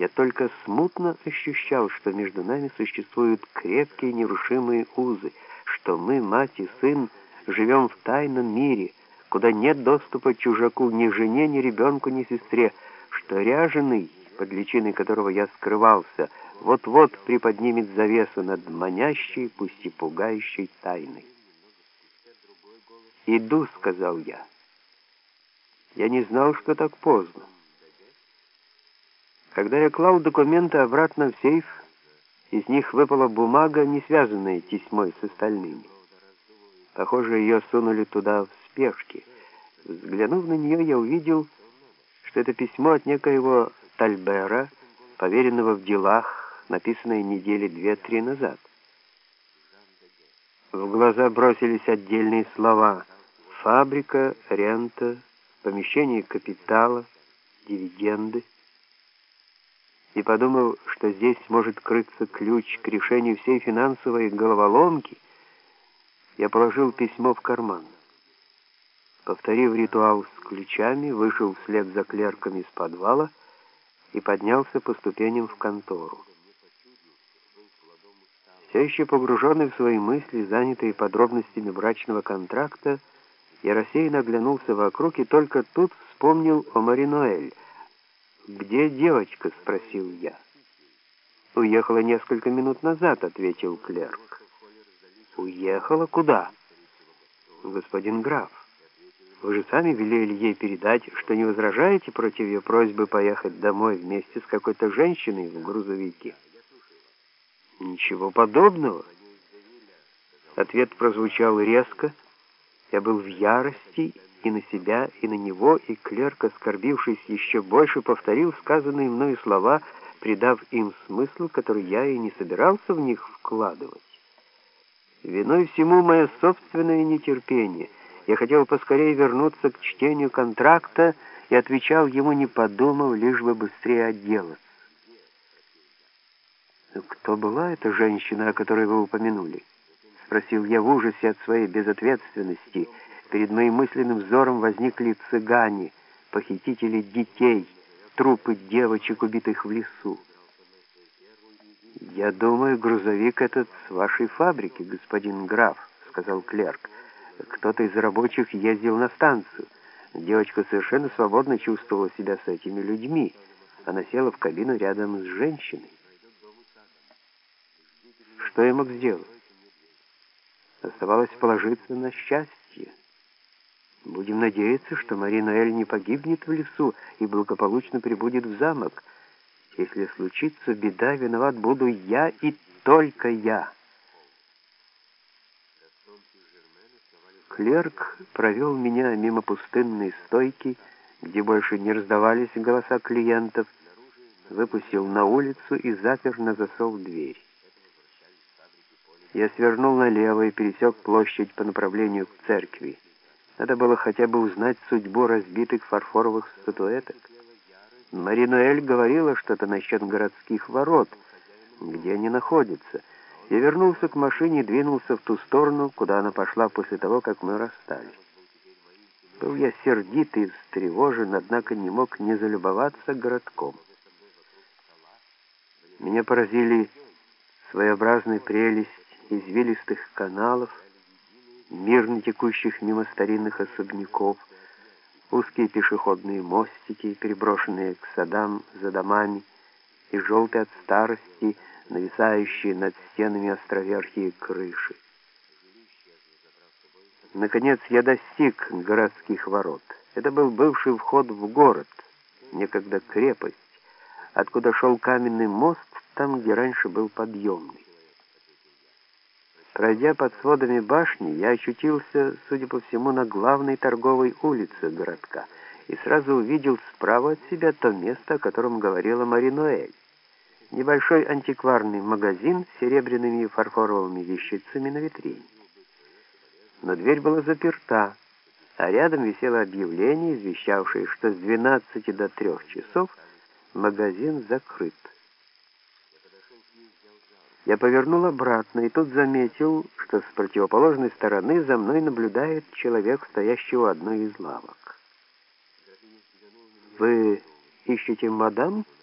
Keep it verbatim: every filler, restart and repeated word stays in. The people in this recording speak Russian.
Я только смутно ощущал, что между нами существуют крепкие нерушимые узы, что мы, мать и сын, живем в тайном мире, куда нет доступа чужаку, ни жене, ни ребенку, ни сестре, что ряженый, под личиной которого я скрывался, вот-вот приподнимет завесу над манящей, пусть и пугающей тайной. «Иду», — сказал я. Я не знал, что так поздно. Когда я клал документы обратно в сейф, из них выпала бумага, не связанная тесьмой с остальными. Похоже, ее сунули туда в спешке. Взглянув на нее, я увидел, что это письмо от некоего Тальбера, поверенного в делах, написанное недели две-три назад. В глаза бросились отдельные слова: фабрика, рента, помещение капитала, дивиденды. И подумав, что здесь может крыться ключ к решению всей финансовой головоломки, я положил письмо в карман. Повторив ритуал с ключами, вышел вслед за клерками из подвала и поднялся по ступеням в контору. Все еще погруженный в свои мысли, занятый подробностями брачного контракта, я рассеянно оглянулся вокруг и только тут вспомнил о Мари-Ноэль. «Где девочка?» — спросил я. «Уехала несколько минут назад», — ответил клерк. «Уехала? Куда?» «Господин граф, вы же сами велели ей передать, что не возражаете против ее просьбы поехать домой вместе с какой-то женщиной в грузовике». «Ничего подобного». Ответ прозвучал резко. Я был в ярости и на себя, и на него, и клерк, оскорбившись еще больше, повторил сказанные мною слова, придав им смысл, который я и не собирался в них вкладывать. Виной всему мое собственное нетерпение. Я хотел поскорее вернуться к чтению контракта и отвечал ему, не подумав, лишь бы быстрее отделаться. «Кто была эта женщина, о которой вы упомянули?» — спросил я в ужасе от своей безответственности. Перед моим мысленным взором возникли цыгане, похитители детей, трупы девочек, убитых в лесу. «Я думаю, грузовик этот с вашей фабрики, господин граф», — сказал клерк. «Кто-то из рабочих ездил на станцию. Девочка совершенно свободно чувствовала себя с этими людьми. Она села в кабину рядом с женщиной». Что я мог сделать? Оставалось положиться на счастье. Будем надеяться, что Мари-Ноэль не погибнет в лесу и благополучно прибудет в замок. Если случится беда, виноват буду я и только я. Клерк провел меня мимо пустынной стойки, где больше не раздавались голоса клиентов, выпустил на улицу и запер на засов дверь. Я свернул налево и пересек площадь по направлению к церкви. Надо было хотя бы узнать судьбу разбитых фарфоровых статуэток. Мари-Ноэль говорила что-то насчет городских ворот, где они находятся. Я вернулся к машине и двинулся в ту сторону, куда она пошла после того, как мы расстались. Был я сердит и встревожен, однако не мог не залюбоваться городком. Меня поразили своеобразная прелесть извилистых каналов, мирно текущих мимо старинных особняков, узкие пешеходные мостики, переброшенные к садам за домами, и желтые от старости, нависающие над стенами островерхие крыши. Наконец я достиг городских ворот. Это был бывший вход в город, некогда крепость, откуда шел каменный мост, там, где раньше был подъемный. Пройдя под сводами башни, я очутился, судя по всему, на главной торговой улице городка и сразу увидел справа от себя то место, о котором говорила Мари-Ноэль. Небольшой антикварный магазин с серебряными и фарфоровыми вещицами на витрине. Но дверь была заперта, а рядом висело объявление, извещавшее, что с двенадцати до трех часов магазин закрыт. Я повернул обратно и тут заметил, что с противоположной стороны за мной наблюдает человек, стоящий у одной из лавок. «Вы ищете мадам?»